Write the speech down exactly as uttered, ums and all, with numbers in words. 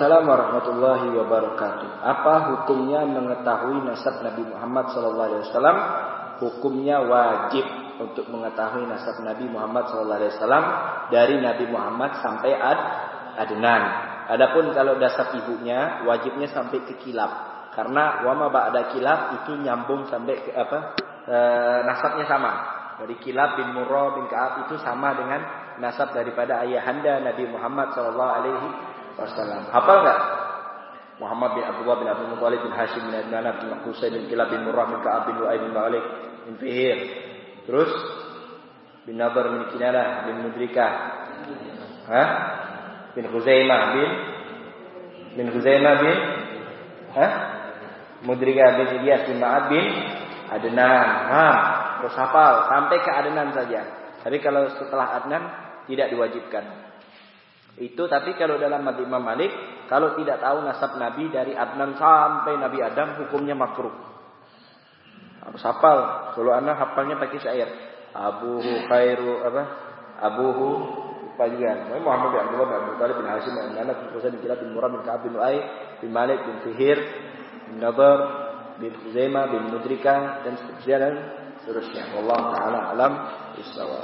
Waalaikumsalam warahmatullahi wabarakatuh. Apa hukumnya mengetahui nasab Nabi Muhammad sallallahu alaihi wasallam? Hukumnya wajib untuk mengetahui nasab Nabi Muhammad sallallahu alaihi wasallam dari Nabi Muhammad sampai Ad Adnan. Adapun kalau nasab ibunya wajibnya sampai ke kilab. Karena wama ba'da kilab itu nyambung sampai ke apa? E, nasabnya sama. Dari Kilab bin Murrah bin Ka'ab itu sama dengan nasab daripada ayahanda Nabi Muhammad sallallahu alaihi wasallam. Hafal enggak? Muhammad bin Abdullah bin Abdul Muthalib bin Hashim bin Adnan bin Husain bin Kilab bin Murrah bin Ka'ab bin Lu'ay bin Malik bin Fihir. Terus bin Nadhr bin Kinanah bin Mudrikah. Hah? Bin Khuzaimah bin bin Khuzaimah bin Hah? Mudrikah bin Ilyas bin Ma'ad bin Adnan. Ha, terus hafal sampai ke Adnan saja. Tapi kalau setelah Adnan tidak diwajibkan. Itu tapi kalau dalam mazhab Imam Malik, kalau tidak tahu nasab Nabi dari Adnan sampai Nabi Adam hukumnya makruh. Harus hafal. Kalau anak hafalnya pakai syair. Abuhu khairu apa? Abuhu palian. Muhammad bin Abdullah bin Abdul Thalib bin Hashim bin Adnan bin Husain bin Kilab bin Murrah bin Ka'ab bin Lu'ay bin Malik bin Fihir bin Nadhr bin Khuzaimah bin Mudrikah dan seterusnya dan seterusnya. Wallahu taala alam.